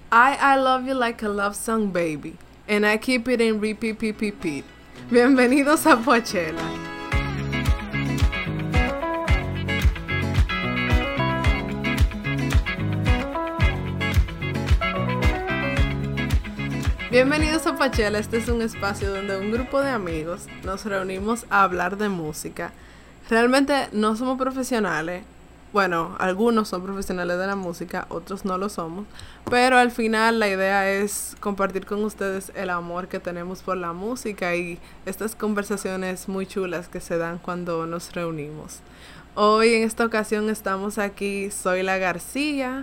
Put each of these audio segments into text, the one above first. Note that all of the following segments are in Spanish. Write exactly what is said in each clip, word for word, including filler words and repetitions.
I, I love you like a love song, baby. And I keep it in repeat, repeat, repeat. Bienvenidos a Pochela. Bienvenidos a Pachela. Este es un espacio donde un grupo de amigos nos reunimos a hablar de música. Realmente no somos profesionales. Bueno, algunos son profesionales de la música, otros no lo somos. Pero al final la idea es compartir con ustedes el amor que tenemos por la música y estas conversaciones muy chulas que se dan cuando nos reunimos. Hoy en esta ocasión estamos aquí Zoila García.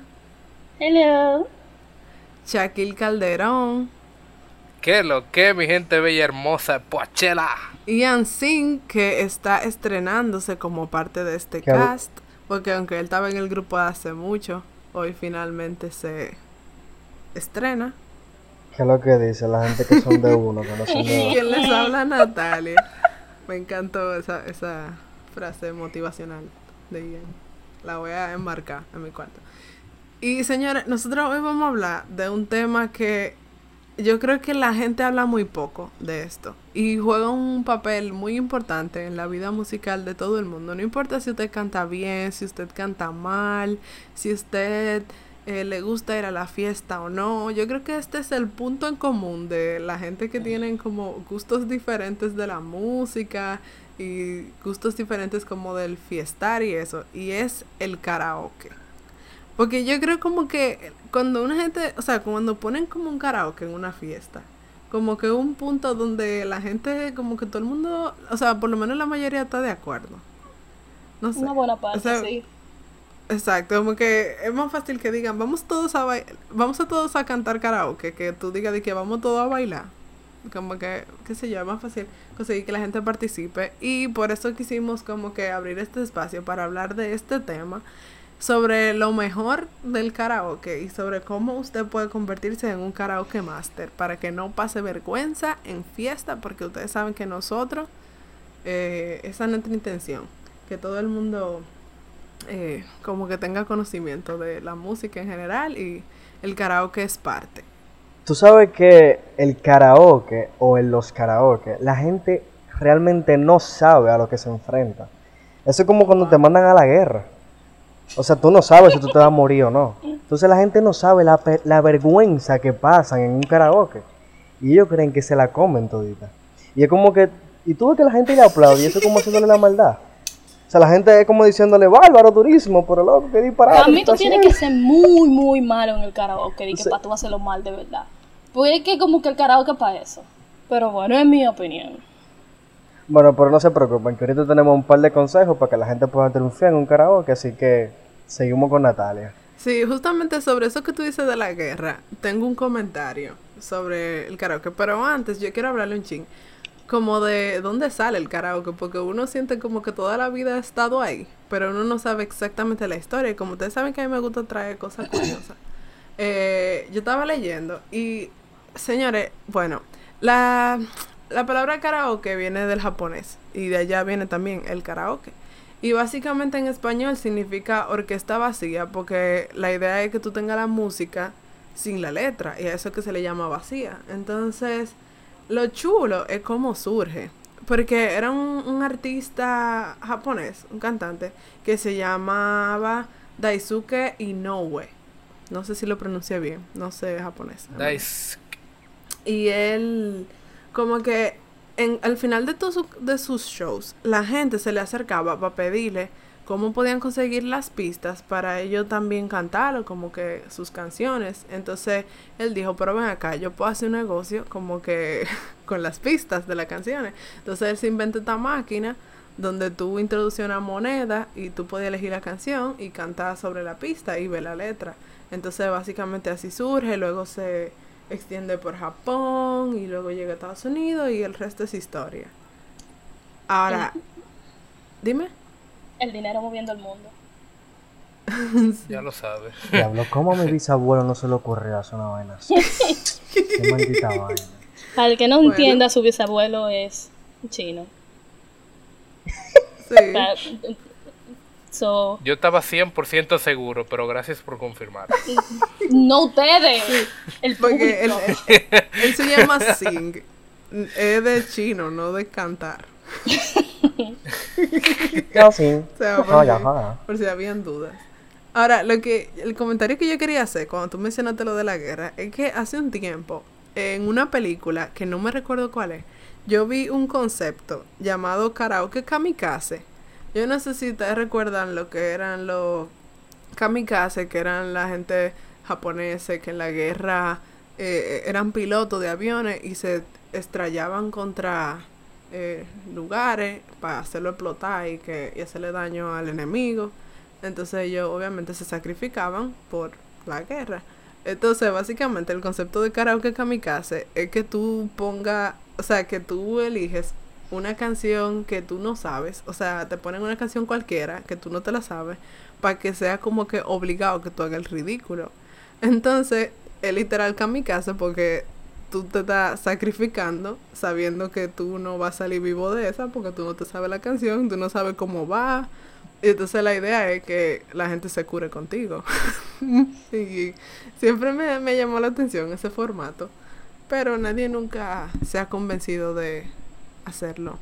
Hello. Shaquille Calderón. ¿Qué lo que, mi gente bella hermosa de Pochela? Ian Singh, que está estrenándose como parte de este ¿Qué? cast, porque aunque él estaba en el grupo hace mucho, hoy finalmente se estrena. ¿Qué es lo que dice la gente que son de uno, que no son de ¿Quién les habla? Natalia. Me encantó esa, esa frase motivacional de Ian. La voy a enmarcar en mi cuarto. Y señores, nosotros hoy vamos a hablar de un tema que yo creo que la gente habla muy poco de esto y juega un papel muy importante en la vida musical de todo el mundo. No importa si usted canta bien, si usted canta mal, si usted eh, le gusta ir a la fiesta o no. Yo creo que este es el punto en común de la gente que tienen como gustos diferentes de la música y gustos diferentes como del fiestar y eso. Y es el karaoke. Porque yo creo como que cuando una gente, o sea, cuando ponen como un karaoke en una fiesta, como que un punto donde la gente, como que todo el mundo, o sea, por lo menos la mayoría está de acuerdo. No sé. Una buena parte, O sea, sí. exacto, como que es más fácil que digan, vamos todos a bailar, vamos a todos a cantar karaoke, que tú digas de que vamos todos a bailar. Como que, qué sé yo, es más fácil conseguir que la gente participe. Y por eso quisimos como que abrir este espacio para hablar de este tema, sobre lo mejor del karaoke y sobre cómo usted puede convertirse en un karaoke master para que no pase vergüenza en fiesta, porque ustedes saben que nosotros, eh, esa es nuestra intención, que todo el mundo eh, como que tenga conocimiento de la música en general y el karaoke es parte. Tú sabes que el karaoke o en los karaoke, la gente realmente no sabe a lo que se enfrenta. Eso es como cuando te mandan a la guerra. O sea, tú no sabes si tú te vas a morir o no. Entonces la gente no sabe la, pe- la vergüenza que pasan en un karaoke. Y ellos creen que se la comen todita. Y es como que... Y tú ves que la gente le aplaude y eso es como haciéndole la maldad. O sea, la gente es como diciéndole, bárbaro, durísimo, pero loco, qué disparate. Para mí tú está tienes haciendo". que ser muy, muy malo en el karaoke y que Sí. para tú hacerlo mal de verdad. Porque es que como que el karaoke es para eso. Pero bueno, es mi opinión. Bueno, pero no se preocupen, que ahorita tenemos un par de consejos para que la gente pueda triunfar en un karaoke, así que seguimos con Natalia. Sí, justamente sobre eso que tú dices de la guerra, tengo un comentario sobre el karaoke, pero antes yo quiero hablarle un ching, como de dónde sale el karaoke, porque uno siente como que toda la vida ha estado ahí, pero uno no sabe exactamente la historia, y como ustedes saben que a mí me gusta traer cosas curiosas. Eh, yo estaba leyendo y, señores, bueno, la, la palabra karaoke viene del japonés, y de allá viene también el karaoke. Y básicamente en español significa orquesta vacía, porque la idea es que tú tengas la música sin la letra, y a eso es que se le llama vacía. Entonces, lo chulo es cómo surge, porque era un, un artista japonés, un cantante, que se llamaba Daisuke Inoue. No sé si lo pronuncié bien, no sé japonés. Dice. Y él, como que en, al final de todos su- de sus shows, la gente se le acercaba para pedirle cómo podían conseguir las pistas para ellos también cantar, o como que sus canciones. Entonces él dijo, pero ven acá, yo puedo hacer un negocio como que con las pistas de las canciones. Entonces él se inventó esta máquina donde tú introducías una moneda y tú podías elegir la canción y cantar sobre la pista y ver la letra. Entonces básicamente así surge, luego se extiende por Japón y luego llega a Estados Unidos y el resto es historia. Ahora, dime. El dinero moviendo el mundo. Ya lo sabes. Diablo, ¿cómo a mi bisabuelo no se le ocurrió hacer una vaina así? Qué maldita vaina. Para el que no Bueno. entienda, su bisabuelo es chino. Sí. O sea, So, Yo estaba cien por ciento seguro, pero gracias por confirmar. no ustedes, el Porque él, público. él- él se llama Sing. Es de chino, no de cantar. No, sí. O sea, No, por, ya, si, ya. por si habían dudas. Ahora, lo que el comentario que yo quería hacer cuando tú mencionaste lo de la guerra es que hace un tiempo, en una película, que no me recuerdo cuál es, yo vi un concepto llamado karaoke kamikaze. Yo no sé si ustedes recuerdan lo que eran los kamikaze, que eran la gente japonesa que en la guerra eh, eran pilotos de aviones y se estrellaban contra eh, lugares para hacerlo explotar y, que, y hacerle daño al enemigo. Entonces ellos obviamente se sacrificaban por la guerra. Entonces básicamente el concepto de karaoke kamikaze es que tú pongas, o sea, que tú eliges una canción que tú no sabes, o sea, te ponen una canción cualquiera que tú no te la sabes, para que sea como que obligado que tú hagas el ridículo. Entonces, es literal kamikaze porque tú te estás sacrificando sabiendo que tú no vas a salir vivo de esa porque tú no te sabes la canción, tú no sabes cómo va. Y entonces la idea es que la gente se cure contigo. Y siempre me, me llamó la atención ese formato, pero nadie nunca se ha convencido de hacerlo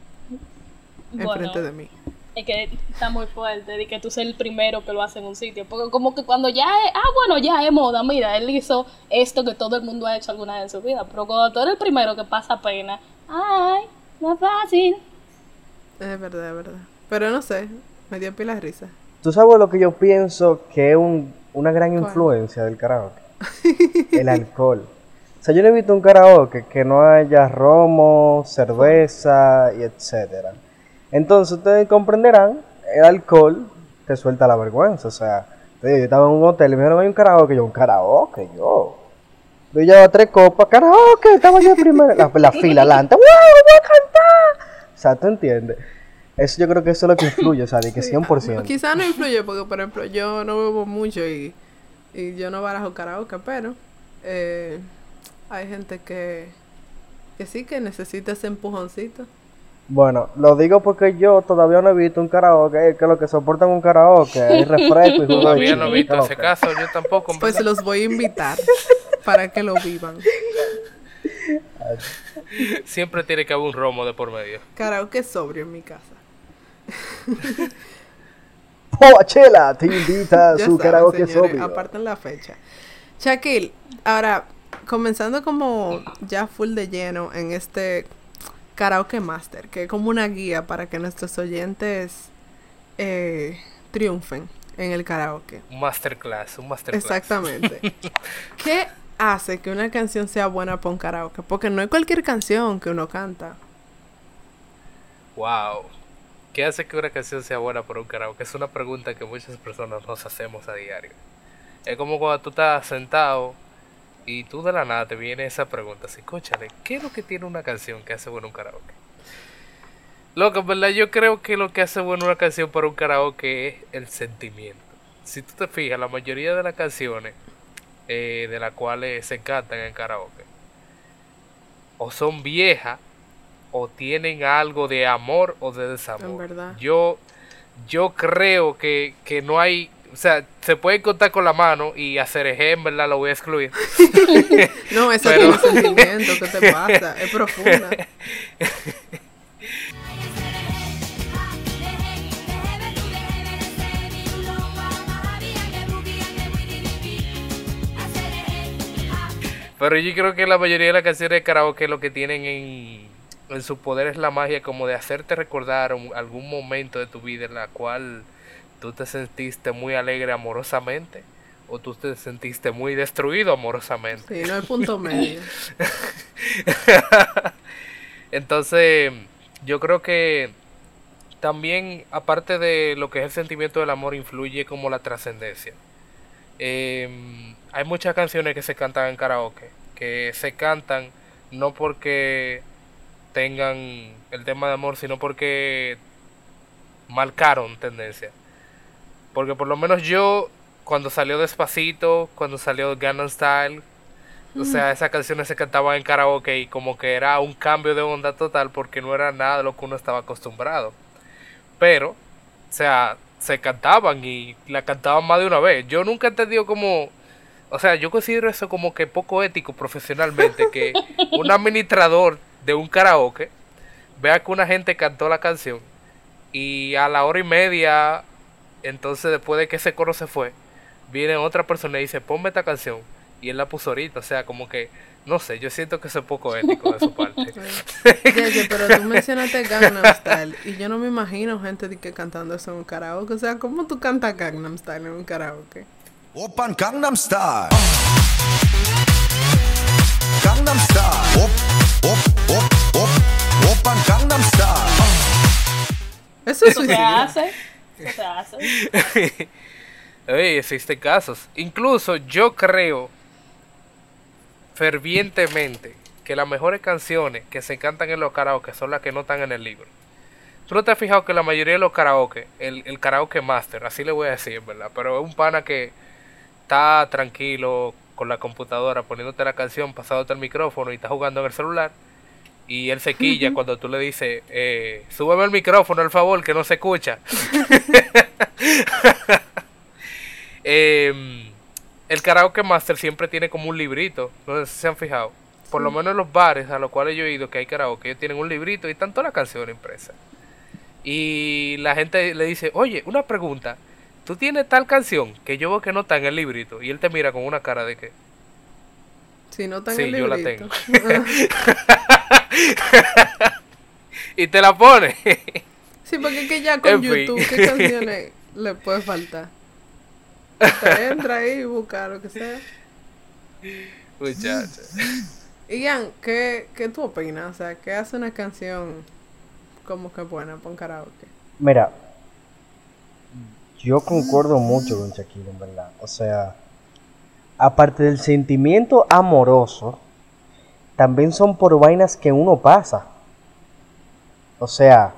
Bueno, enfrente de mí. es que está muy fuerte de que tú seas el primero que lo hace en un sitio. Porque como que cuando ya es, ah, bueno, ya es moda, mira, él hizo esto que todo el mundo ha hecho alguna vez en su vida. Pero cuando tú eres el primero que pasa pena, ay, no es fácil. Es verdad, es verdad. Pero no sé, me dio pila de risa. ¿Tú sabes lo que yo pienso que es un, una gran ¿Cuál? influencia del karaoke? El alcohol. O sea, yo no he visto un karaoke que no haya romo, cerveza y etcétera. Entonces ustedes comprenderán, el alcohol te suelta la vergüenza. O sea, yo estaba en un hotel y me dijeron, hay un karaoke. Yo, un karaoke, yo. Yo llevaba tres copas, karaoke, estaba yo primero. La, la fila adelante, ¡wow! ¡Voy a cantar! O sea, ¿tú entiendes? Eso yo creo que eso es lo que influye, o sea, de que cien por ciento. Quizás no influye porque, por ejemplo, yo no bebo mucho y, y yo no barajo karaoke, pero eh, hay gente que, que sí que necesita ese empujoncito. Bueno, lo digo porque yo todavía no he visto un karaoke, que lo que soportan un karaoke, hay refresco y jugo de Todavía no he chicle, visto ¿qué ese lo que? caso, yo tampoco. en Pues verdad. los voy a invitar para que lo vivan. Siempre tiene que haber un romo de por medio. Karaoke sobrio en mi casa. Poachela te invita a Ya su saben, karaoke señores, sobrio. aparten la fecha. Shaquille, ahora, comenzando como ya full de lleno en este Karaoke Master, que es como una guía para que nuestros oyentes eh, triunfen en el karaoke. Un masterclass, un masterclass. Exactamente. ¿Qué hace que una canción sea buena para un karaoke? Porque no es cualquier canción que uno canta. Wow. ¿Qué hace que una canción sea buena para un karaoke? Es una pregunta que muchas personas nos hacemos a diario. Es como cuando tú estás sentado y tú de la nada te viene esa pregunta así, cónchale, ¿qué es lo que tiene una canción que hace bueno un karaoke? Loco, en verdad yo creo que lo que hace bueno una canción para un karaoke es el sentimiento. Si tú te fijas, la mayoría de las canciones eh, de las cuales se cantan en karaoke o son viejas o tienen algo de amor o de desamor. En verdad. Yo, yo creo que, que no hay, o sea, se puede contar con la mano y hacer eje, en verdad lo voy a excluir. No, eso Pero- tiene sentimiento. ¿Qué te pasa? Es profunda. Pero yo creo que la mayoría de las canciones de karaoke lo que tienen en, en su poder es la magia como de hacerte recordar un- algún momento de tu vida en la cual tú te sentiste muy alegre amorosamente o tú te sentiste muy destruido amorosamente. Sí, no hay punto medio. Entonces, yo creo que también, aparte de lo que es el sentimiento del amor, influye como la trascendencia. Eh, hay muchas canciones que se cantan en karaoke, que se cantan no porque tengan el tema de amor, sino porque marcaron tendencia. Porque por lo menos yo, cuando salió Despacito, cuando salió Gangnam Style, o sea, esas canciones se cantaban en karaoke y como que era un cambio de onda total porque no era nada de lo que uno estaba acostumbrado. Pero, o sea, se cantaban y la cantaban más de una vez. Yo nunca he entendido como, o sea, yo considero eso como que poco ético profesionalmente, que un administrador de un karaoke vea que una gente cantó la canción y a la hora y media, entonces después de que ese coro se fue, viene otra persona y dice, ponme esta canción, y él la puso ahorita, o sea, como que, no sé, yo siento que eso es poco ético de su parte. Oye, pero tú mencionaste Gangnam Style y yo no me imagino gente de que cantando eso en un karaoke. O sea, ¿cómo tú cantas Gangnam Style en un karaoke? Open Gangnam Style. Gangnam Style. Op, op, op, op. Open Gangnam Style. Eso es Eso se suicidio. hace. Eso se hace. Oye, existen casos. Incluso yo creo fervientemente que las mejores canciones que se cantan en los karaoke son las que no están en el libro. ¿Tú no te has fijado que la mayoría de los karaoke, el, el karaoke master, así le voy a decir, ¿verdad? Pero es un pana que está tranquilo con la computadora poniéndote la canción, pasándote el micrófono y está jugando en el celular. Y él se quilla cuando tú le dices, eh, súbeme el micrófono, al favor, que no se escucha. eh, el karaoke master siempre tiene como un librito, no sé si se han fijado. Por lo menos en los bares a los cuales yo he ido que hay karaoke, ellos tienen un librito y están todas las canciones impresas. Y la gente le dice, oye, una pregunta, ¿tú tienes tal canción que yo veo que no está en el librito? Y él te mira con una cara de que... Si no está en Sí, el yo la librito. y te la pone. Sí, porque es que ya con En fin. YouTube, ¿qué canciones le puede faltar? Te entra ahí y busca lo que sea. Muchachos. Ian, ¿qué, ¿qué tú opinas? O sea, ¿qué hace una canción como que buena para un karaoke? Mira, yo concuerdo mucho con Shakira, en verdad. O sea, aparte del sentimiento amoroso, también son por vainas que uno pasa. O sea,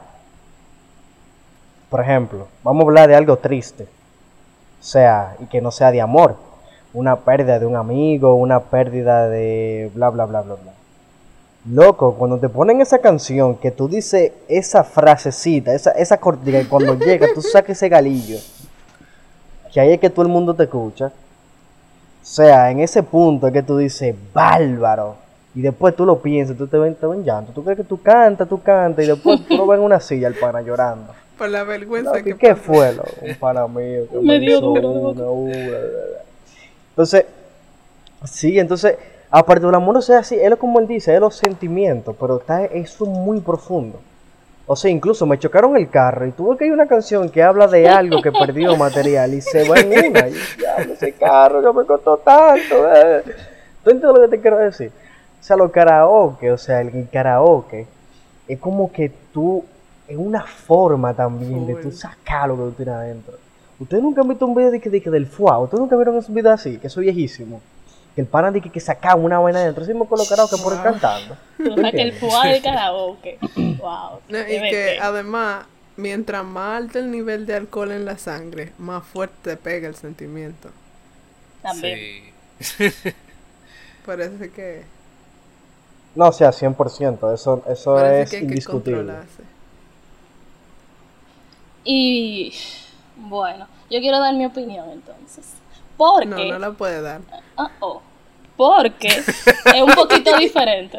por ejemplo, vamos a hablar de algo triste. O sea, y que no sea de amor. Una pérdida de un amigo, una pérdida de bla, bla, bla, bla, bla. Loco, cuando te ponen esa canción, que tú dices esa frasecita, esa, esa cortina, y cuando llega tú sacas ese galillo, que ahí es que todo el mundo te escucha. O sea, en ese punto es que tú dices, bárbaro. Y después tú lo piensas, tú te ven, te ven llanto. Tú crees que tú cantas, tú cantas, y después tú lo ves en una silla, el pana llorando. Por la vergüenza Loco, que ¿y qué pasa. fue, loco? Un pana mío que Me dio hizo duro, una, loco. una, bla, bla, bla. Entonces, sí, entonces, aparte del amor, o sea, sí, es como él dice, es los sentimientos, pero está eso muy profundo. O sea, incluso me chocaron el carro y tuve que hay una canción que habla de algo que perdió material y se va en una. Y ya, ese carro que me costó tanto. Eh. ¿Tú entiendes lo que te quiero decir? O sea, los karaoke, o sea, el karaoke es como que tú, es una forma también de tú sacar lo que tú tienes adentro. Ustedes nunca han visto un video de que, de que del fuá, ustedes nunca vieron esos videos así, que eso es viejísimo. Que el pana de que, que sacaba una vaina adentro, así me con los karaoke por ir cantando. Tú sabes que el fuá del karaoke. Wow. No, y Debe que ser. además, mientras más alto el nivel de alcohol en la sangre, más fuerte pega el sentimiento. También. Sí. Parece que, No, o sea, cien por ciento, eso, eso parece es que hay que indiscutible. controlarse. Y bueno, yo quiero dar mi opinión entonces. Porque, No, no la puede dar. ah, oh, porque es un poquito diferente.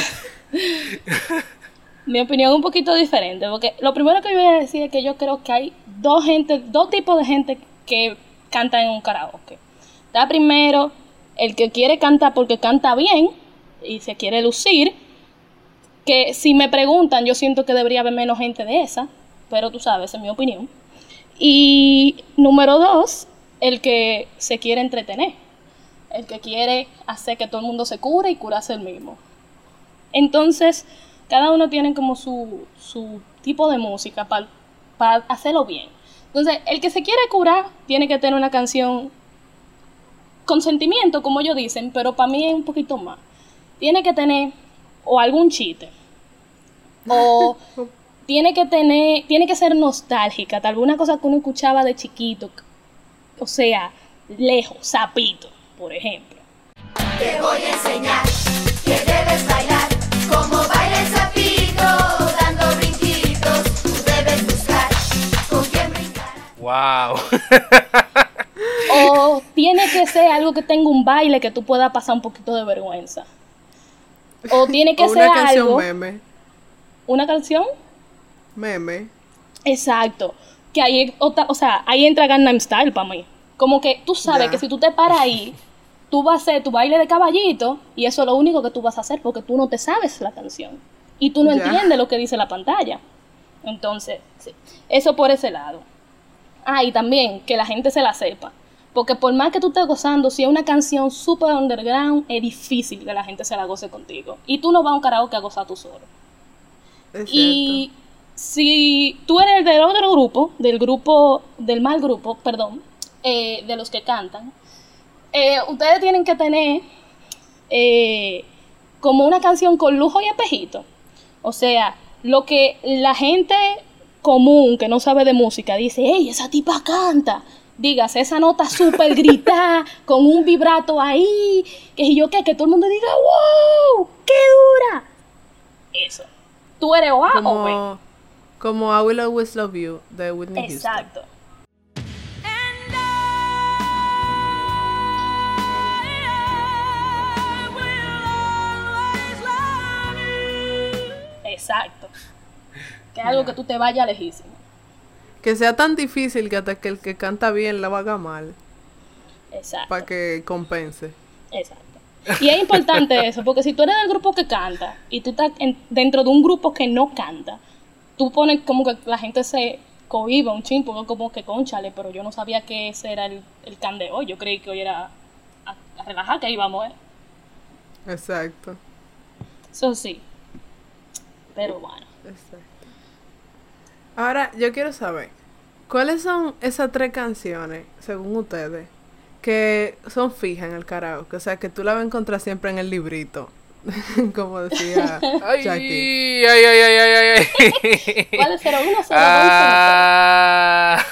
Mi opinión es un poquito diferente, porque lo primero que yo voy a decir es que yo creo que hay dos gente, dos tipos de gente que cantan en un karaoke. Está primero el que quiere cantar porque canta bien y se quiere lucir, que si me preguntan yo siento que debería haber menos gente de esa, pero tú sabes, esa es mi opinión. Y número dos, el que se quiere entretener, el que quiere hacer que todo el mundo se cure y curarse el mismo. Entonces, cada uno tiene como su, su tipo de música para pa hacerlo bien. Entonces, el que se quiere curar tiene que tener una canción con sentimiento, como ellos dicen, pero para mí es un poquito más. Tiene que tener o algún chiste, o tiene que tener, tiene que ser nostálgica, tal vez una cosa que uno escuchaba de chiquito, o sea, lejos, Sapito, por ejemplo. Te voy a enseñar que debes bailar como baila el sapito, dando brinquitos. Tú debes buscar con quién brincar. Wow. O tiene que ser algo que tenga un baile que tú puedas pasar un poquito de vergüenza. O tiene que O ser una canción algo... meme. ¿Una canción? Meme. Exacto. Que ahí, otra- o sea, ahí entra Gangnam Style para mí. Como que tú sabes Ya. que si tú te paras ahí, tú vas a hacer tu baile de caballito y eso es lo único que tú vas a hacer porque tú no te sabes la canción. Y tú no Ya. entiendes lo que dice la pantalla. Entonces, sí. Eso por ese lado. Ah, y también que la gente se la sepa. Porque por más que tú estés gozando, si es una canción super underground, es difícil que la gente se la goce contigo. Y tú no vas a un karaoke a gozar tú solo. Es Y si tú eres del otro grupo, del grupo, del mal grupo, perdón, eh, de los que cantan, eh, ustedes tienen que tener eh, como una canción con lujo y espejito. O sea, lo que la gente común que no sabe de música dice, hey, esa tipa canta. Dígase, esa nota súper gritada, con un vibrato ahí, que yo qué, que todo el mundo diga, wow, qué dura. Eso. Tú eres O A o B. Como, como I Will Always Love You de Whitney Houston. Exacto. Exacto. Que es algo que tú te vayas lejísimo. Que sea tan difícil que hasta que el que canta bien la haga mal. Exacto. Para que compense. Exacto. Y es importante eso, porque si tú eres del grupo que canta y tú estás en- dentro de un grupo que no canta, tú pones como que la gente se cohiba un chin, porque como que conchale, pero yo no sabía que ese era el, el can de hoy. Yo creí que hoy era a, a relajar que íbamos, ¿eh? Exacto. Eso sí. Pero bueno. Exacto. Ahora, yo quiero saber, ¿cuáles son esas tres canciones, según ustedes, que son fijas en el karaoke? O sea, que tú la vas a encontrar siempre en el librito, como decía Ay, Jackie. ay, ay, ay, ay, ay, ay. ¿Cuál es cero uno, cero dos, cero Ah.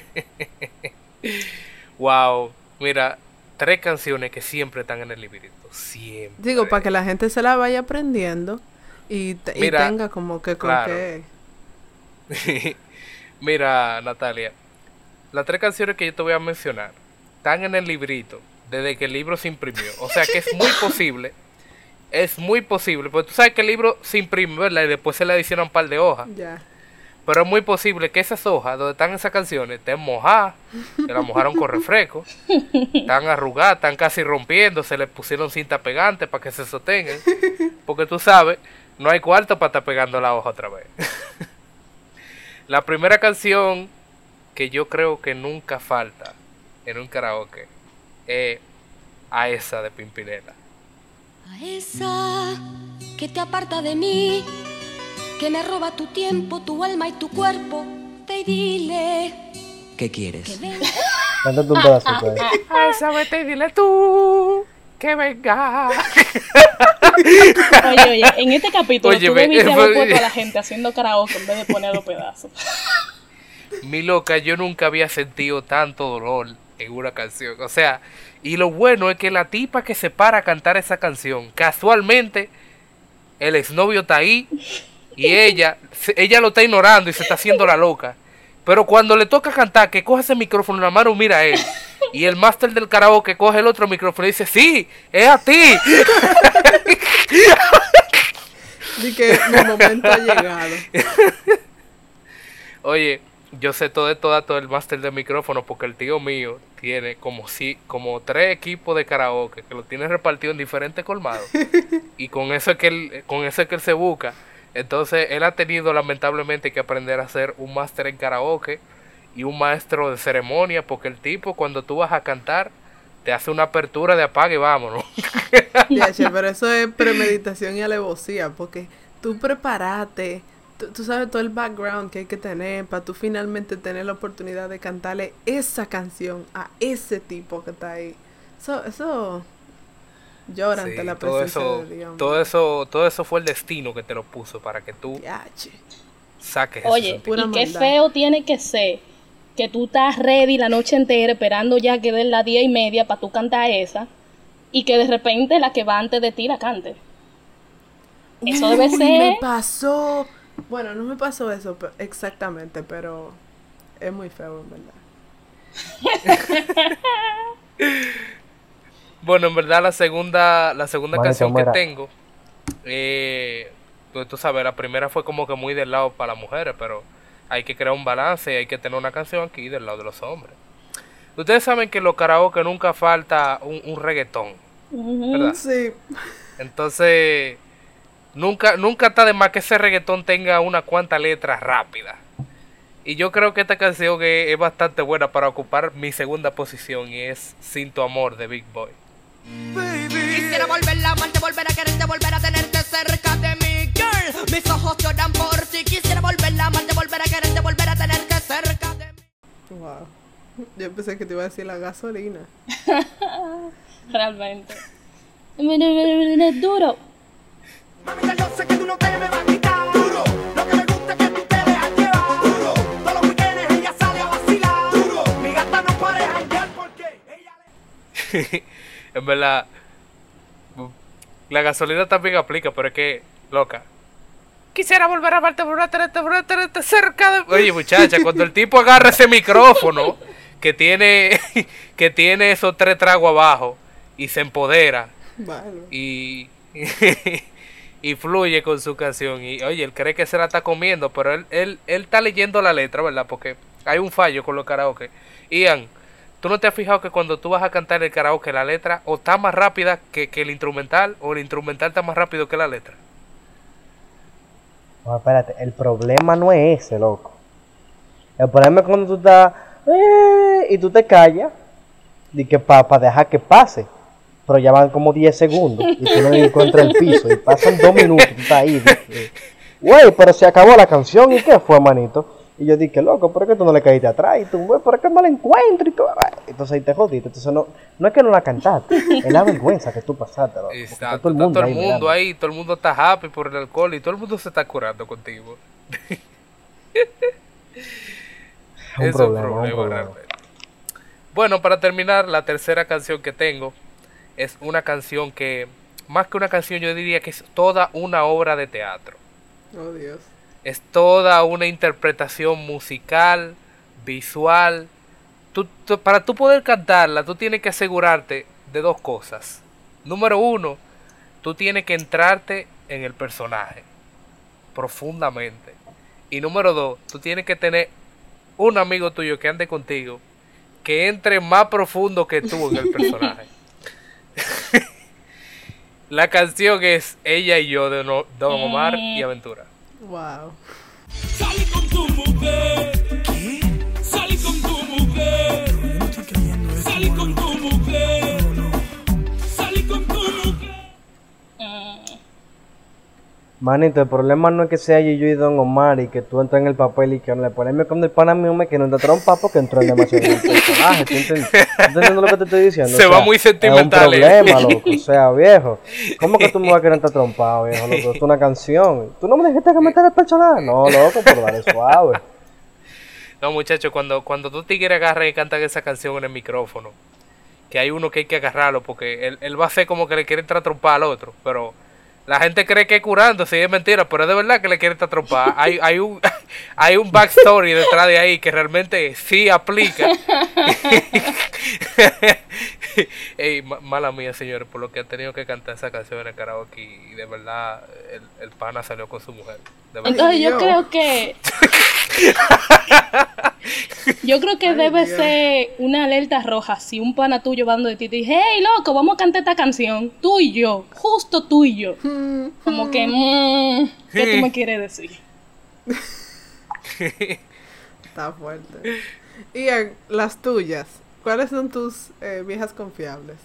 Wow, mira, tres canciones que siempre están en el librito, siempre. Digo, para que la gente se la vaya aprendiendo y, te- y Mira, tenga como que con claro. qué... Mira, Natalia, las tres canciones que yo te voy a mencionar están en el librito desde que el libro se imprimió. O sea que es muy posible, es muy posible, porque tú sabes que el libro se imprime, ¿verdad? Y después se le adicionan un par de hojas. Ya. Pero es muy posible que esas hojas donde están esas canciones estén mojadas, que las mojaron con refresco, están arrugadas, están casi rompiendo, se le pusieron cinta pegante para que se sostengan. Porque tú sabes, no hay cuarto para estar pegando la hoja otra vez. La primera canción que yo creo que nunca falta en un karaoke es A esa de Pimpinela. A esa que te aparta de mí, que me roba tu tiempo, tu alma y tu cuerpo, ve y dile ¿Qué que quieres? venga. Cántate un pedacito ahí. A esa vete y dile tú que venga. Oye, oye, en este capítulo Oye, tú ve- debiste haber fue- puesto a la gente haciendo karaoke en vez de poner los pedazos. Mi loca, yo nunca había sentido tanto dolor en una canción. O sea, y lo bueno es que la tipa que se para a cantar esa canción, casualmente, el exnovio está ahí y ella, se- ella lo está ignorando y se está haciendo la loca. Pero cuando le toca cantar, que coge ese micrófono en la mano, mira a él. Y el máster del karaoke coge el otro micrófono y dice, sí, es a ti. Di que mi momento ha llegado. Oye, yo sé todo esto datos del máster del micrófono porque el tío mío tiene como si, como tres equipos de karaoke que lo tiene repartido en diferentes colmados. Y con eso es que él, con eso es que él se busca. Entonces él ha tenido lamentablemente que aprender a ser un máster en karaoke y un maestro de ceremonia, porque el tipo cuando tú vas a cantar te hace una apertura de apague y vámonos. Ya, che, pero eso es premeditación y alevosía, porque tú prepárate, tú, tú sabes todo el background que hay que tener para tú finalmente tener la oportunidad de cantarle esa canción a ese tipo que está ahí. Eso, eso llora Sí, ante la todo presencia eso, de Dios. todo eso, todo eso fue el destino que te lo puso para que tú Ya, che. saques ese Oye, sentimiento. Pura y qué maldad. feo tiene que ser que tú estás ready la noche entera esperando ya que den las diez y media para tú cantar esa y que de repente la que va antes de ti la cante. Eso debe Uy, ser- me pasó. Bueno, no me pasó eso pe- exactamente, pero es muy feo, en verdad. Bueno, en verdad la segunda, la segunda Manito, canción que mira. tengo, eh, pues tú sabes, la primera fue como que muy del lado para las mujeres, pero hay que crear un balance y hay que tener una canción aquí del lado de los hombres. Ustedes saben que en los karaoke nunca falta un, un reggaetón, ¿verdad? Sí. Entonces, nunca, nunca está de más que ese reggaetón tenga una cuanta letras rápidas. Y yo creo que esta canción es, es bastante buena para ocupar mi segunda posición y es Sin tu amor de Big Boy. Quisiera volver a amarte, volver a quererte, volver a tenerte cerca de mí, girl. Mis ojos lloran por ti. Quisiera volver a amarte, volver a quererte, volver a tenerte cerca de mí. Wow. Yo pensé que te iba a decir la gasolina. Realmente. Mira, mira, mira, es duro. Mamita, yo sé que tú no te me vas a quitar. Duro. Lo que me gusta es que tú te dejas llevar. Duro. Todos los weekends ella sale a vacilar. Duro. Mi gata no puede janguear porque ella le... En verdad, la gasolina también aplica, pero es que, loca. Quisiera volver a verte, volver a tenerte, volver a tenerte cerca de... Oye, muchacha, cuando el tipo agarra ese micrófono que tiene, que tiene esos tres tragos abajo y se empodera Vale. y, y fluye con su canción. Y oye, él cree que se la está comiendo, pero él, él, él está leyendo la letra, ¿verdad? Porque hay un fallo con los karaoke. Ian, ¿tú no te has fijado que cuando tú vas a cantar el karaoke la letra o está más rápida que, que el instrumental o el instrumental está más rápido que la letra? No, espérate, el problema no es ese, loco. El problema es cuando tú estás eh, y tú te callas y que para pa dejar que pase. Pero ya van como diez segundos y tú no encuentras el piso y pasan dos minutos y tú estás ahí. Dije, güey, pero se acabó la canción y ¿qué fue, manito? Y yo dije, loco, ¿por qué tú no le caíste atrás? Y tú, güey, ¿por qué no la encuentro? Y tú, entonces ahí te jodiste. Entonces no, no es que no la cantaste, es la vergüenza que tú pasaste, loco. Porque está Exacto, todo el está mundo, todo el ahí, mundo mirando. ahí, todo el mundo está happy por el alcohol y todo el mundo se está curando contigo. Es un Es problema, un problema. realmente. Bueno, para terminar, la tercera canción que tengo es una canción que, más que una canción, yo diría que es toda una obra de teatro. Oh, Dios. Es toda una interpretación musical, visual. Tú- tú- para tú poder cantarla, tú tienes que asegurarte de dos cosas. Número uno, tú tienes que entrarte en el personaje profundamente. Y número dos, tú tienes que tener un amigo tuyo que ande contigo, que entre más profundo que tú en el personaje. La canción es Ella y yo de No- Don Omar y Aventura. Wow. Salí con tu mujer. ¿Qué? Salí con tu mujer. Yo no estoy creyendo eso. Salí con tu mujer. No, no. Salí con tu mujer. Manito, el problema no es que sea yo y Don Omar y que tú entras en el papel y que no le ponemos con el pana mío me que no te trompa porque entró en demasiado en el personaje. ¿Tú entiendes? ¿Tú entiendes lo que te estoy diciendo? Se va muy sentimental, Es un eh. problema, loco. O sea, viejo. ¿Cómo que tú me vas a querer estar trompado, viejo? Loco, es una canción. ¿Tú no me dijiste que meter el personaje? No, loco, pero dale suave. No, muchachos, cuando, cuando tú tigres agarran y cantan esa canción en el micrófono, que hay uno que hay que agarrarlo porque él, él va a hacer como que le quiere entrar a trompar al otro, pero la gente cree que es curando, sí es mentira, pero es de verdad que le quiere entrar a trompar. Hay, hay, un, hay un backstory detrás de ahí que realmente sí aplica. Ey, ma- mala mía, señores, por lo que han tenido que cantar esa canción en el karaoke y de verdad el, el pana salió con su mujer. De verdad. Entonces yo Dios. creo que yo creo que Ay, debe Dios. ser una alerta roja si un pana tuyo va de ti y te dice, hey loco, vamos a cantar esta canción, tú y yo, justo tú y yo. Como que, mmm, ¿qué tú me quieres decir? Está fuerte. Y eh, las tuyas. ¿Cuáles son tus eh, viejas confiables?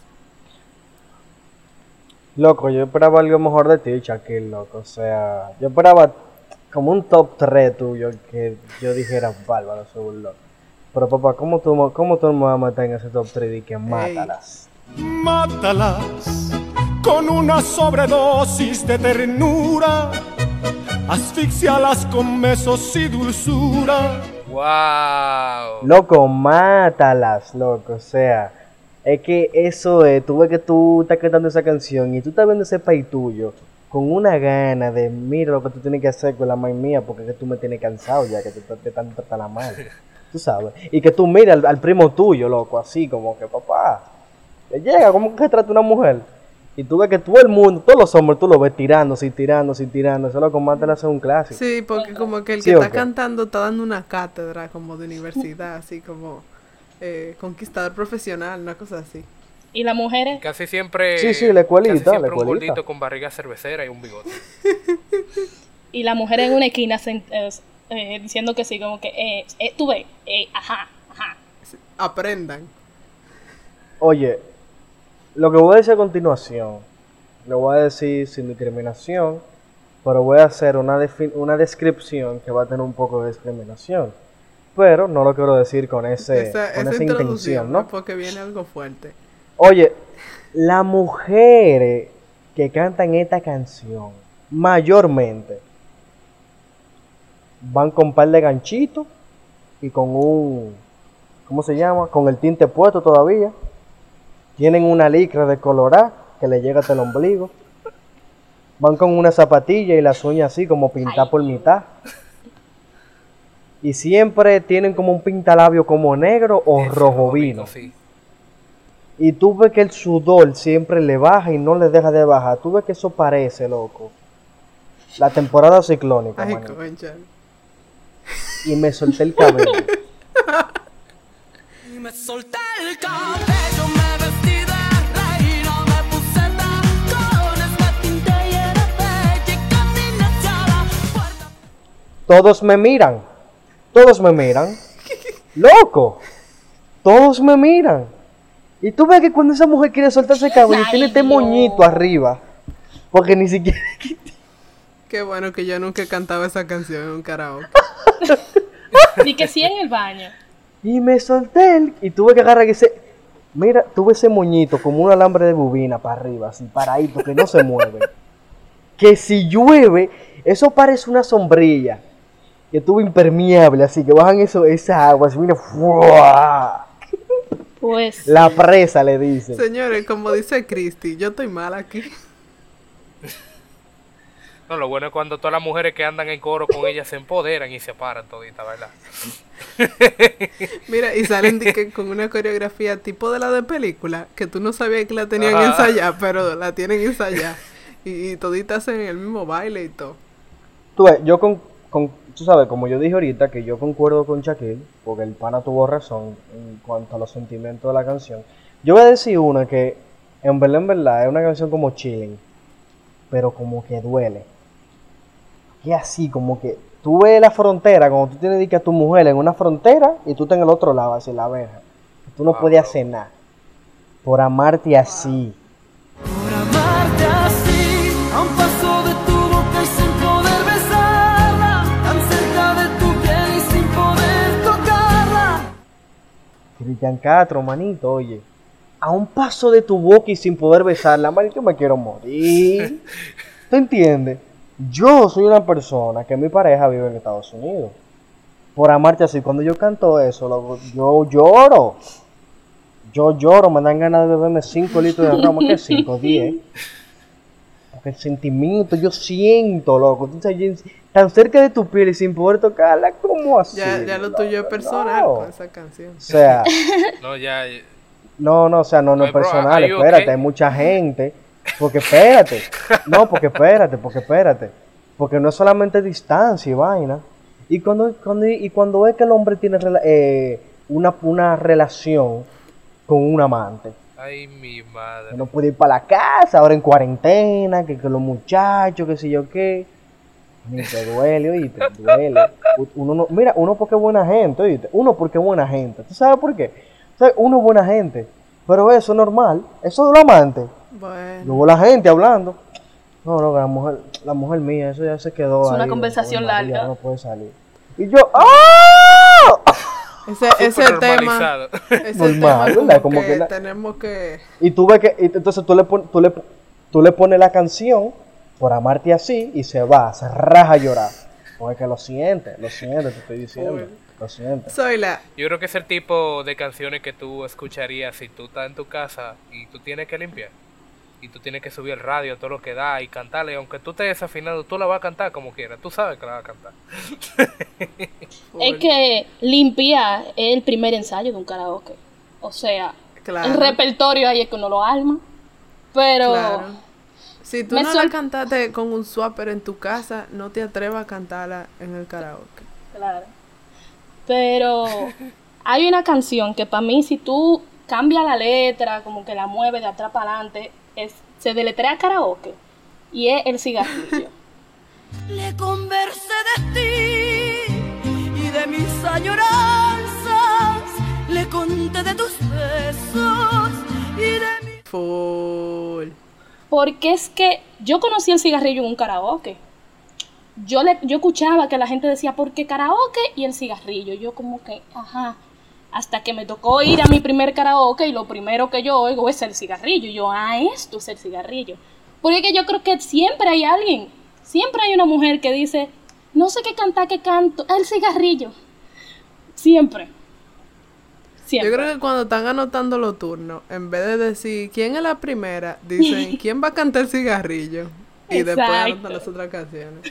Loco, yo esperaba algo mejor de ti, Shaquille, loco. O sea, yo esperaba como un top tres tuyo que yo dijera, bárbaro, según loco. Pero papá, ¿cómo tú, me- cómo tú me vas a meter en ese top tres y que mátalas? Mátalas con una sobredosis de ternura. Asfixialas con besos y dulzura. Wow. Loco, mátalas, loco. O sea, es que eso es, tú ves que tú estás cantando esa canción y tú estás viendo ese país tuyo con una gana de, mira lo que tú tienes que hacer con la maíz mía porque es que tú me tienes cansado ya, que te, te, te están tratando mal. tú sabes. Y que tú mires al, al primo tuyo, loco, así como que, papá, le llega, ¿cómo que trata una mujer? Y tú ves que todo el mundo, todos los hombres, tú lo ves tirándose y tirándose y tirándose, eso lo que más te le hace un clásico. Sí, porque como que el ¿Sí que o está qué? cantando está dando una cátedra como de universidad, así como eh, conquistador profesional, una cosa así. Y las mujeres, Casi siempre. Sí, sí, la escuelita, casi siempre la un escuelita. gordito con barriga cervecera y un bigote. y las mujeres en una esquina sen- eh, eh, diciendo que sí, como que, eh, eh, tú ves, eh, ajá, ajá. Aprendan. Oye, lo que voy a decir a continuación, lo voy a decir sin discriminación, pero voy a hacer una, defi- una descripción que va a tener un poco de discriminación. Pero no lo quiero decir con, ese, esa con esa esa introducción, intención, ¿no? ¿no? Porque viene algo fuerte. Oye, las mujeres que cantan esta canción, mayormente, van con un par de ganchitos y con un, ¿cómo se llama? Con el tinte puesto todavía. Tienen una licra de colorá que le llega hasta el ombligo. Van con una zapatilla y las uñas así como pintadas por mitad. Y siempre tienen como un pintalabio como negro o Ese rojo rojito, vino. sí. Y tú ves que el sudor siempre le baja y no le deja de bajar. Tú ves que eso parece, loco. La temporada ciclónica, Ay, manito. concha. Y me solté el cabello. Y me solté el cabello, me vestí de reina, me puse tacones, me pinté y era bella y caminé hacia la puerta. Todos me miran. Todos me miran. Loco. Todos me miran. Y tú ves que cuando esa mujer quiere soltarse el cabello, Ay, tiene este Dios. moñito arriba. Porque ni siquiera... Qué bueno que yo nunca he cantado esa canción en un karaoke. Y que sí en el baño. Y me solté el... Y tuve que agarrar ese... Mira, tuve ese moñito como un alambre de bobina para arriba, así paradito, que no se mueve. Que si llueve, eso parece una sombrilla. Que estuvo impermeable, así que bajan eso, esa agua, así, mira, ¡fua! Pues, La presa le dice. Señores, como dice Cristi, yo estoy mal aquí. No, lo bueno es cuando todas las mujeres que andan en coro con ella se empoderan y se paran toditas, ¿verdad? Mira, y salen de que con una coreografía tipo de la de película, que tú no sabías que la tenían Ajá. ensayada, pero la tienen ensayada. Y, y toditas hacen el mismo baile y todo. Tú ves, yo con, con, tú sabes, como yo dije ahorita, que yo concuerdo con Shaquille, porque el pana tuvo razón en cuanto a los sentimientos de la canción. Yo voy a decir una que, en verdad, en verdad, es una canción como chilling, pero como que duele. Que así, como que tú ves la frontera, como tú tienes que a tu mujer en una frontera y tú estás en el otro lado, así la verja. Tú no Wow. puedes hacer nada por amarte así. Por amarte así, a un paso de tu boca y sin poder besarla, tan cerca de tu piel y sin poder tocarla. Cristian Castro, manito, oye. A un paso de tu boca y sin poder besarla, manito, yo me quiero morir. ¿Tú entiendes? Yo soy una persona que mi pareja vive en Estados Unidos. Por amarte así, cuando yo canto eso, loco, yo lloro. Yo lloro, me dan ganas de beberme cinco litros de ron, que cinco, diez. Porque el sentimiento, yo siento, loco. Tú sabes, tan cerca de tu piel y sin poder tocarla, ¿cómo así? Ya, ya lo loco? tuyo es personal No. con esa canción. O sea, No, ya. no, no, o sea, no, no es Ay, bro, personal, are you espérate, okay? hay mucha gente. Porque espérate, no, porque espérate, porque espérate. Porque no es solamente distancia y vaina. Y cuando, cuando, y cuando es que el hombre tiene rela- eh, una, una relación con un amante, Ay, mi madre. que no puede ir para la casa, ahora en cuarentena, que, que los muchachos, que sé yo qué. Ni te duele, oíste, duele. Uno no, mira, uno porque es buena gente, oíste. Uno porque es buena gente. ¿Tú sabes por qué? ¿Sabes? Uno es buena gente. Pero eso es normal. Eso de los amantes. Bueno, Luego la gente hablando. No, no, la mujer, la mujer mía, eso ya se quedó Es una ahí, conversación Ave María, larga. No puede salir. Y yo, ¡ah! ese, ese Súper tema, normalizado. ese Normal, tema ¿verdad? como, Como que, que la- tenemos que... Y tú ves que, y entonces tú le, pon- tú, le, tú le pones la canción por amarte así y se va, se raja a llorar. Porque que lo siente, lo siente, te estoy diciendo. Uy. Lo siente. Soy la... Yo creo que es el tipo de canciones que tú escucharías si tú estás en tu casa y tú tienes que limpiar. y tú tienes que subir el radio, todo lo que da, y cantarle, aunque tú estés desafinado, tú la vas a cantar como quieras, tú sabes que la vas a cantar. Es que limpiar es el primer ensayo de un karaoke. O sea, Claro. el repertorio ahí es que uno lo arma. Pero Claro. Si tú me no sor- la cantaste con un swapper en tu casa, no te atrevas a cantarla en el karaoke. Claro. Pero hay una canción que para mí, si tú cambias la letra, como que la mueves de atrás para adelante, es, se deletrea karaoke. Y es El Cigarrillo. Le conversé de ti y de mis añoranzas. Le conté de tus besos y de mi... Full. Porque es que yo conocí El Cigarrillo en un karaoke. Yo, le, yo escuchaba que la gente decía, ¿por qué karaoke y El Cigarrillo? Yo como que, ajá. Hasta que me tocó ir a mi primer karaoke y lo primero que yo oigo es El Cigarrillo. Y yo, ah, esto es El Cigarrillo. Porque es que yo creo que siempre hay alguien, siempre hay una mujer que dice, no sé qué cantar, qué canto, El Cigarrillo. Siempre. Siempre. Yo creo que cuando están anotando los turnos, en vez de decir quién es la primera, dicen quién va a cantar El Cigarrillo. Y después Exacto. anotan las otras canciones.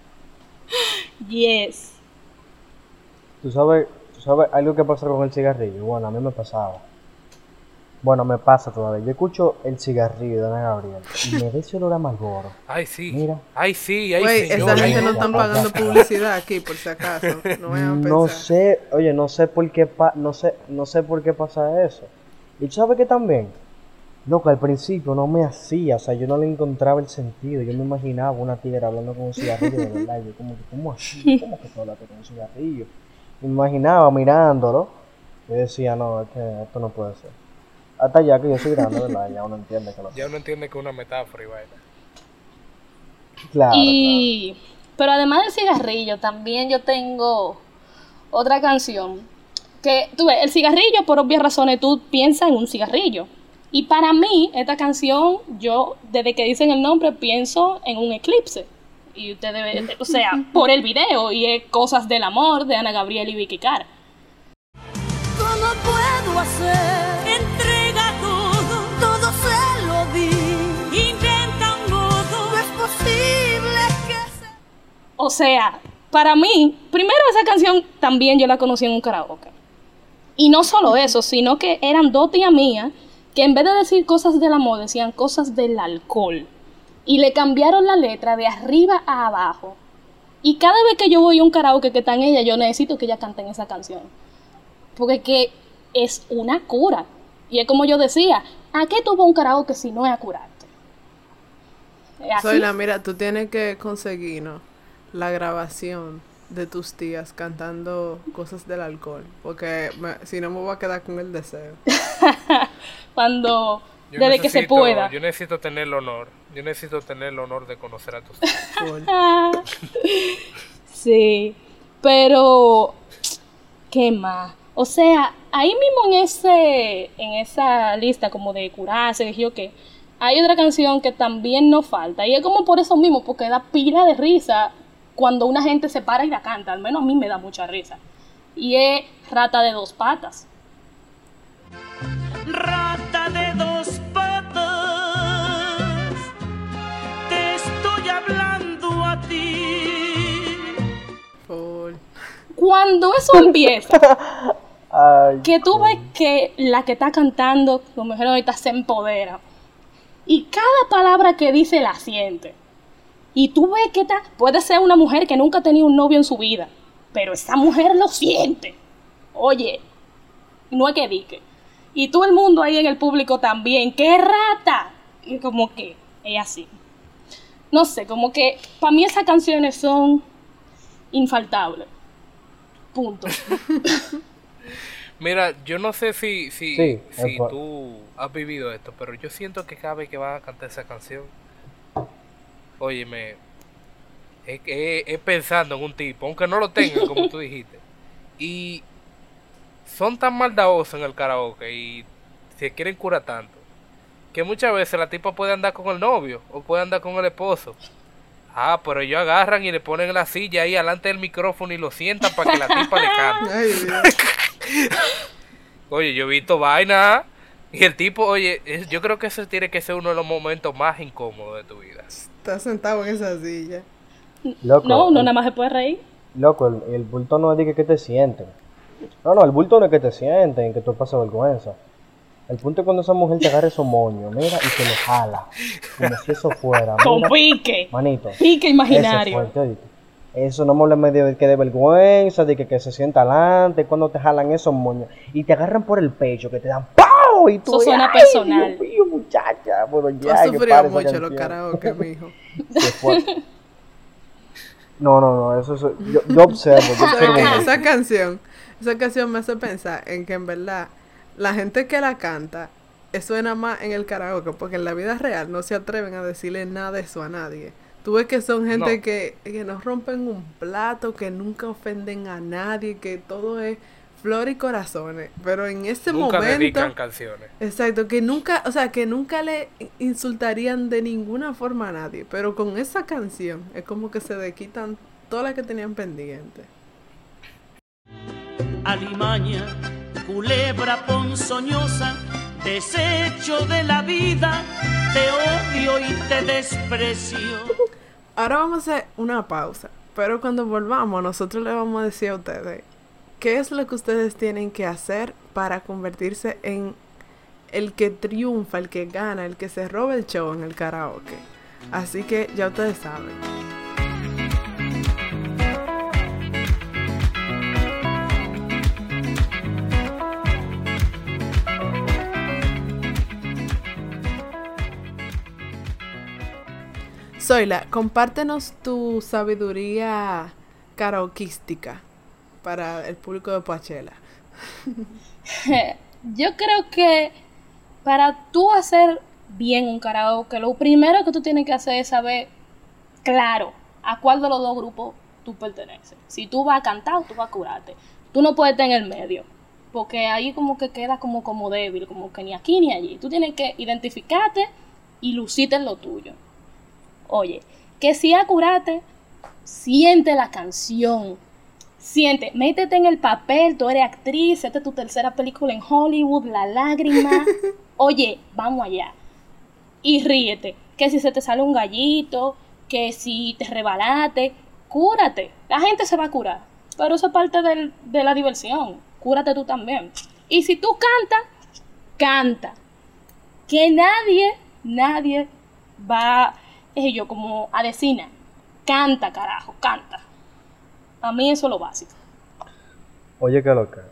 Yes. ¿Tú sabes, tú sabes algo que pasa con el cigarrillo? Bueno, a mí me pasaba. Bueno, me pasa todavía. Yo escucho El Cigarrillo de Ana Gabriel y me da ese olor a Marlboro. Ay, sí. Mira. Ay, sí, ay, Güey, señor. esa gente ay, no están pagando publicidad aquí, por si acaso. No vayan a No pensar. sé, oye, no sé por qué pa no sé, no sé por qué pasa eso. Y tú sabes que también, loco, al principio no me hacía, o sea, yo no le encontraba el sentido. Yo me imaginaba una tigre hablando con un cigarrillo de verdad. Y yo como que, ¿cómo así? ¿Cómo que tú hablas con un cigarrillo? Y me imaginaba mirándolo. Y decía, no, es que esto no puede ser. Hasta ya que yo soy grande, ¿verdad? Ya uno entiende que no. Ya uno entiende que es una metáfora y vaina. Claro, Y, pero además del cigarrillo, también yo tengo otra canción. Que, tú ves, el cigarrillo, por obvias razones, tú piensas en un cigarrillo. Y para mí, esta canción, yo, desde que dicen el nombre, pienso en un eclipse. Y usted debe, o sea, por el video, y es Cosas del Amor, de Ana Gabriel y Vicky Cara. ¿Cómo puedo hacer? Entrega todo, todo se lo di. Inventa un modo, no es posible que se... O sea, para mí, primero esa canción también yo la conocí en un karaoke. Y no solo eso, sino que eran dos tías mías que en vez de decir cosas del amor, decían cosas del alcohol. Y le cambiaron la letra de arriba a abajo. Y cada vez que yo voy a un karaoke que está en ella, yo necesito que ella canten esa canción. Porque es que es una cura. Y es como yo decía, ¿a qué tú vas a un karaoke si no es a curarte? Es así. Zoila, mira, tú tienes que conseguirnos la grabación de tus tías cantando cosas del alcohol. Porque me- si no me voy a quedar con el deseo. Cuando, Yo desde que se necesito- pueda. Yo necesito tener el honor. Yo necesito tener el honor de conocer a tus tíos. Full. Sí, pero ¿qué más? O sea, ahí mismo en ese en esa lista como de curarse, dije yo que hay otra canción que también no falta y es como por eso mismo, porque da pila de risa cuando una gente se para y la canta, al menos a mí me da mucha risa. Y es Rata de Dos Patas. Rata de dos patas, te estoy hablando a ti. Full. Cuando eso empieza, Ay, que tú ves que la que está cantando, lo mejor ahorita se empodera. Y cada palabra que dice la siente. Y tú ves que está, puede ser una mujer que nunca ha tenido un novio en su vida, pero esa mujer lo siente. Oye, no es que dique. Y todo el mundo ahí en el público también, ¡qué rata! Y como que es así. No sé, como que para mí esas canciones son infaltables. Punto. Mira, yo no sé si, si, Sí, si es por- tú has vivido esto, pero yo siento que cada vez que vas a cantar esa canción, óyeme, es, es, es pensando en un tipo, aunque no lo tengan, como tú dijiste. Y son tan maldadosos en el karaoke y se quieren curar tanto, que muchas veces la tipa puede andar con el novio o puede andar con el esposo. Ah, pero ellos agarran y le ponen la silla ahí delante del micrófono y lo sientan para que la tipa le cante. Ay, Dios. Oye, yo he visto vaina Y el tipo, oye, es- yo creo que ese tiene que ser uno de los momentos más incómodos de tu vida. Estás sentado en esa silla. Loco, No, uno el- nada más se puede reír. Loco, el, el bulto no es de que, que te sienten. No, no, el bulto no es que te sienten, que tú pasas vergüenza. El punto es cuando esa mujer te agarra esos moños, mira, y te lo jala. Como si eso fuera, Con mira. pique. Manito. Pique Ese imaginario. fuerte, ¿oíste? Eso no me hables de que de vergüenza, de que, que se sienta adelante, cuando te jalan esos moños y te agarran por el pecho, que te dan ¡pau! Y tú Eso suena ¡ay, personal. Dios mío, muchacha! Bueno, Tú ya, has que sufrido pare esa mucho los canción. karaoke, mijo. Qué fuerte. No, no, no, eso es... Yo, yo observo, yo ¿Sabes observo qué? mucho. Esa canción, esa canción me hace pensar en que en verdad la gente que la canta eh, suena más en el karaoke, porque en la vida real no se atreven a decirle nada de eso a nadie. Tú ves que son gente No. que, que no rompen un plato, que nunca ofenden a nadie, que todo es flor y corazones. Pero en ese Nunca momento... dedican canciones. Exacto, que nunca, o sea, que nunca le insultarían de ninguna forma a nadie, pero con esa canción es como que se le quitan todas las que tenían pendientes. Alimaña, culebra ponzoñosa, desecho de la vida, te odio y te desprecio. Ahora vamos a hacer una pausa, pero cuando volvamos nosotros le vamos a decir a ustedes qué es lo que ustedes tienen que hacer para convertirse en el que triunfa, el que gana, el que se roba el show en el karaoke. Así que ya ustedes saben. Zoila, compártenos tu sabiduría karaokeística para el público de Poachella. Yo creo que para tú hacer bien un karaoke, lo primero que tú tienes que hacer es saber, claro, a cuál de los dos grupos tú perteneces. Si tú vas a cantar o tú vas a curarte. Tú no puedes estar en el medio, porque ahí como que queda como, como débil, como que ni aquí ni allí. Tú tienes que identificarte y lucirte en lo tuyo. Oye, que si a curarte, siente la canción. Siente, métete en el papel, tú eres actriz, esta es tu tercera película en Hollywood, La Lágrima. Oye, vamos allá. Y ríete, que si se te sale un gallito, que si te rebalaste, cúrate. La gente se va a curar, pero eso es parte del- de la diversión. Cúrate tú también. Y si tú cantas, canta. Que nadie, nadie va, es yo, como a decir nada. Canta, carajo, canta. A mí eso es lo básico. Oye, ¿qué lo que?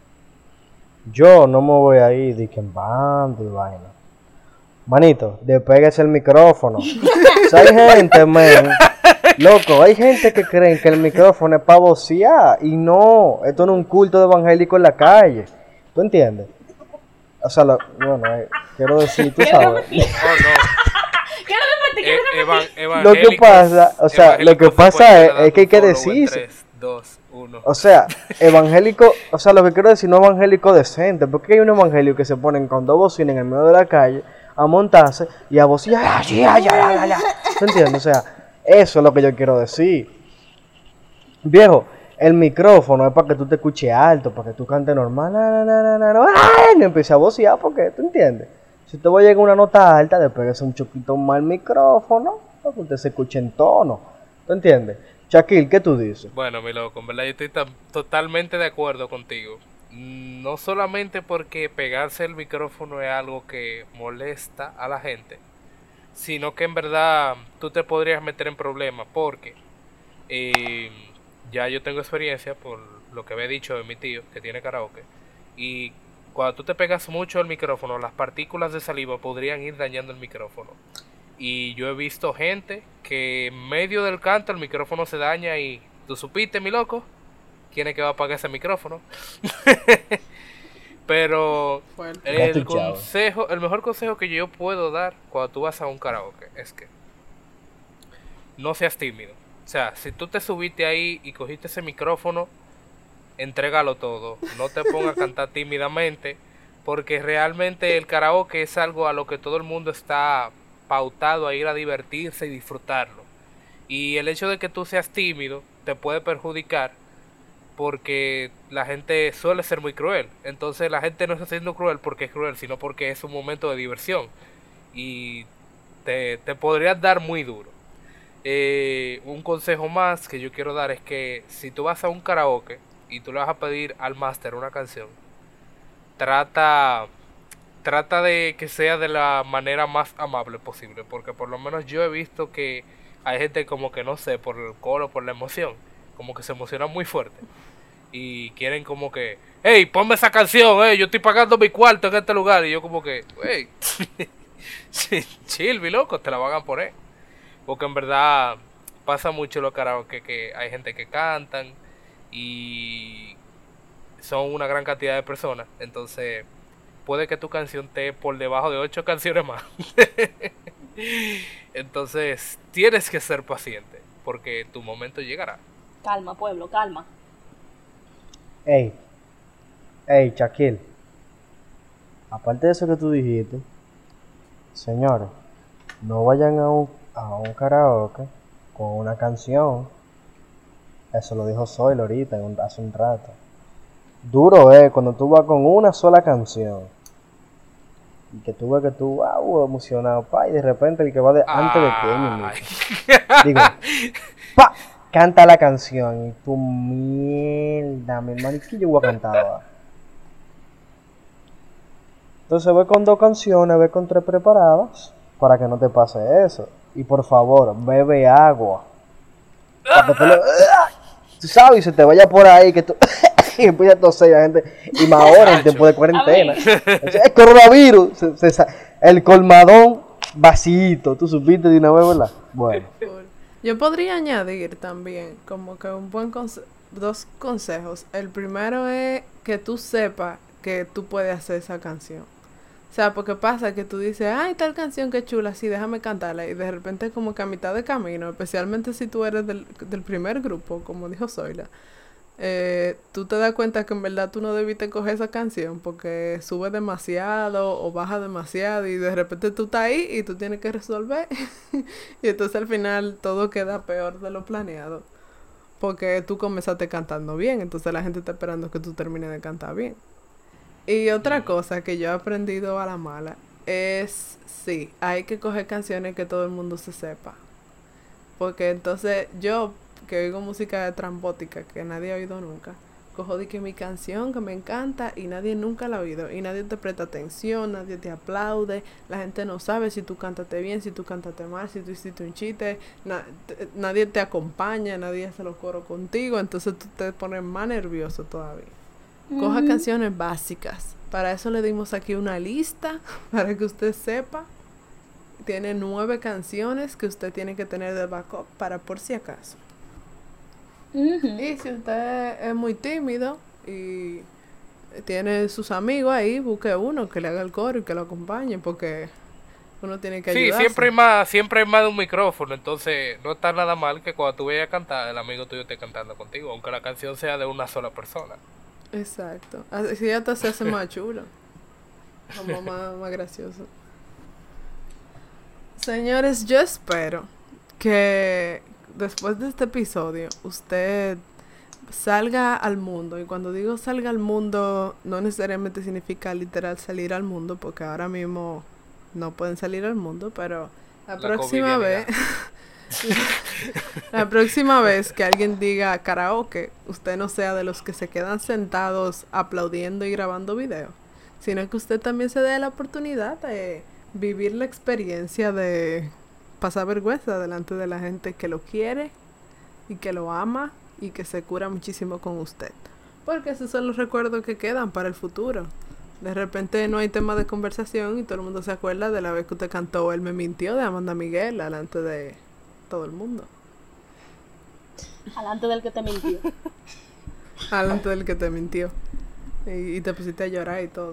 Yo no me voy a ir de que en bando y vaina. Manito, despéguese el micrófono. O sea, hay gente, man. Loco, hay gente que creen que el micrófono es para vocear. Y no, esto no es un culto de evangélico en la calle. ¿Tú entiendes? O sea, lo- bueno, eh, quiero decir, tú sabes. Oh, no. Quiero repetir, Eh, quiero repetir. evan- Lo que evangélicos- pasa, o sea, lo que evangélicos se pasa pueden es- dar es que hay un que follow en decirse. tres, dos, uno. O sea, evangélico, o sea, lo que quiero decir no evangélico decente, porque hay un evangelio que se ponen con dos bocinas en el medio de la calle a montarse y a vociar, "Ah, ya, ya, ya, ya, ya". ¿Tú entiendes? O sea, eso es lo que yo quiero decir. Viejo, el micrófono es para que tú te escuches alto, para que tú cantes normal, na, na, na, na, na, ¡ay! No empieces a vocear, porque, ¿tú entiendes? Si te va a llegar a una nota alta, despegues un choquito más el micrófono, para que usted se escuche en tono. ¿Tú entiendes? Shaquille, ¿qué tú dices? Bueno, mi loco, en verdad yo estoy tam- totalmente de acuerdo contigo. Mm, No solamente porque pegarse el micrófono es algo que molesta a la gente, sino que en verdad tú te podrías meter en problemas porque eh, ya yo tengo experiencia por lo que había dicho de mi tío que tiene karaoke, y cuando tú te pegas mucho el micrófono, las partículas de saliva podrían ir dañando el micrófono. Y yo he visto gente que en medio del canto el micrófono se daña y tú supiste, mi loco, quién es que va a apagar ese micrófono. Pero Fuerte. Ya el tú, chavo. consejo, el mejor consejo que yo puedo dar cuando tú vas a un karaoke es que no seas tímido. O sea, si tú te subiste ahí y cogiste ese micrófono, entrégalo todo. No te pongas a cantar tímidamente, porque realmente el karaoke es algo a lo que todo el mundo está pautado a ir a divertirse y disfrutarlo. Y el hecho de que tú seas tímido te puede perjudicar, porque la gente suele ser muy cruel. Entonces la gente no está siendo cruel porque es cruel, sino porque es un momento de diversión. Y te, te podrías dar muy duro. Eh, un consejo más que yo quiero dar es que si tú vas a un karaoke y tú le vas a pedir al máster una canción, trata, trata de que sea de la manera más amable posible. Porque por lo menos yo he visto que hay gente como que no sé, por el coro, por la emoción, como que se emociona muy fuerte. Y quieren como que, hey, ponme esa canción, hey, yo estoy pagando mi cuarto en este lugar. Y yo como que, hey, chill, mi loco, te la van a poner. Porque en verdad pasa mucho los karaoke que hay gente que cantan y son una gran cantidad de personas. Entonces puede que tu canción esté por debajo de ocho canciones más. Entonces tienes que ser paciente porque tu momento llegará. Calma, pueblo, calma. Ey, ey, Shaquille. Aparte de eso que tú dijiste, señores, no vayan a un, a un karaoke con una canción. Eso lo dijo Zoilo ahorita, en un- hace un rato. Duro es cuando tú vas con una sola canción y que tú ves que tú, wow, emocionado, pa, y de repente el que va de, antes de ti, mi Ay. digo, pa, canta la canción y tú, mierda, mi hermano, ¿y qué yo voy a cantar ahora? Entonces ve con dos canciones, ve con tres preparadas para que no te pase eso. Y por favor, bebe agua. Para que tú, lo- tú sabes, y se te vaya por ahí que tú y empieza a toser la gente. Y más ahora en tiempo de cuarentena. Es el coronavirus. se- se sa- el colmadón vacío. Tú supiste de una vez, ¿verdad? Bueno. Cool. Yo podría añadir también como que un buen conse- dos consejos. El primero es que tú sepas que tú puedes hacer esa canción. O sea, porque pasa que tú dices, ay, tal canción que chula, sí, déjame cantarla. Y de repente como que a mitad de camino, especialmente si tú eres del, del primer grupo, como dijo Zoila, eh, tú te das cuenta que en verdad tú no debiste coger esa canción porque sube demasiado o baja demasiado y de repente tú estás ahí y tú tienes que resolver. Y entonces al final todo queda peor de lo planeado. Porque tú comenzaste cantando bien, entonces la gente está esperando que tú termines de cantar bien. Y otra cosa que yo he aprendido a la mala es, sí, hay que coger canciones que todo el mundo se sepa. Porque entonces yo, que oigo música trambótica que nadie ha oído nunca, cojo de que mi canción que me encanta y nadie nunca la ha oído. Y nadie te presta atención, nadie te aplaude, la gente no sabe si tú cantaste bien, si tú cantaste mal, si tú hiciste un chiste, na- te- nadie te acompaña, nadie hace los coros contigo, entonces tú te pones más nervioso todavía. Coja canciones básicas. Para eso le dimos aquí una lista para que usted sepa. Tiene nueve canciones que usted tiene que tener de backup para por si acaso. Ujú. Y si usted es muy tímido y tiene sus amigos ahí, busque uno que le haga el coro y que lo acompañe porque uno tiene que Sí, ayudarse. siempre hay más, siempre hay más de un micrófono, entonces no está nada mal que cuando tú vayas a cantar, el amigo tuyo esté cantando contigo, aunque la canción sea de una sola persona. Exacto. Así hasta se hace más chulo. Como más, más gracioso. Señores, yo espero que después de este episodio usted salga al mundo. Y cuando digo salga al mundo, no necesariamente significa literal salir al mundo, porque ahora mismo no pueden salir al mundo, pero la, La próxima vez... La próxima vez que alguien diga karaoke, usted no sea de los que se quedan sentados aplaudiendo y grabando videos, sino que usted también se dé la oportunidad de vivir la experiencia de pasar vergüenza delante de la gente que lo quiere y que lo ama y que se cura muchísimo con usted. Porque esos son los recuerdos que quedan para el futuro. De repente no hay tema de conversación y todo el mundo se acuerda de la vez que usted cantó Él me mintió de Amanda Miguel delante de todo el mundo. Alante del que te mintió. Delante del que te mintió. Y, y te pusiste a llorar y todo.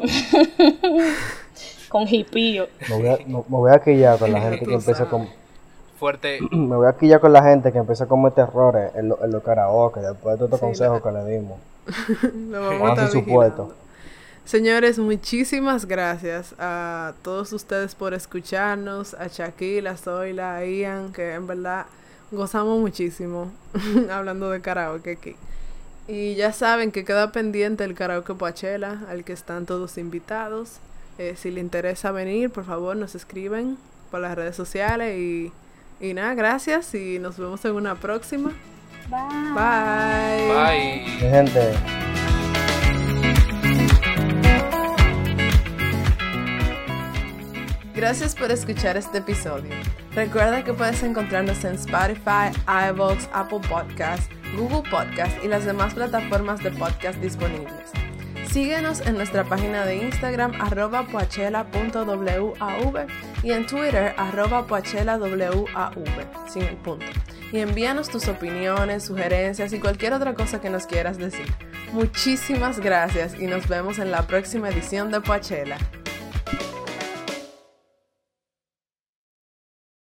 Con hipío. Me voy a, me, me voy a quillar con la gente Tú que empieza sabes. con... Fuerte, Me voy a quillar con la gente que empieza a cometer errores en, lo- en los karaoke después de todos estos Sí, consejos la- que le dimos. Lo vamos a Pónganse estar su vigilando. puesto. Señores, muchísimas gracias a todos ustedes por escucharnos, a Shaquille, a Zoila, a Ian, que en verdad gozamos muchísimo hablando de karaoke aquí. Y ya saben que queda pendiente el karaoke Poachella, al que están todos invitados. Eh, si les interesa venir, por favor nos escriben por las redes sociales. Y, y nada, gracias y nos vemos en una próxima. Bye. Bye. Bye. Mi gente. Gracias por escuchar este episodio. Recuerda que puedes encontrarnos en Spotify, iVoox, Apple Podcasts, Google Podcasts y las demás plataformas de podcast disponibles. Síguenos en nuestra página de Instagram arroba poachella punto wav y en Twitter arroba poachella wav, sin el punto. Y envíanos tus opiniones, sugerencias y cualquier otra cosa que nos quieras decir. Muchísimas gracias y nos vemos en la próxima edición de Poachella.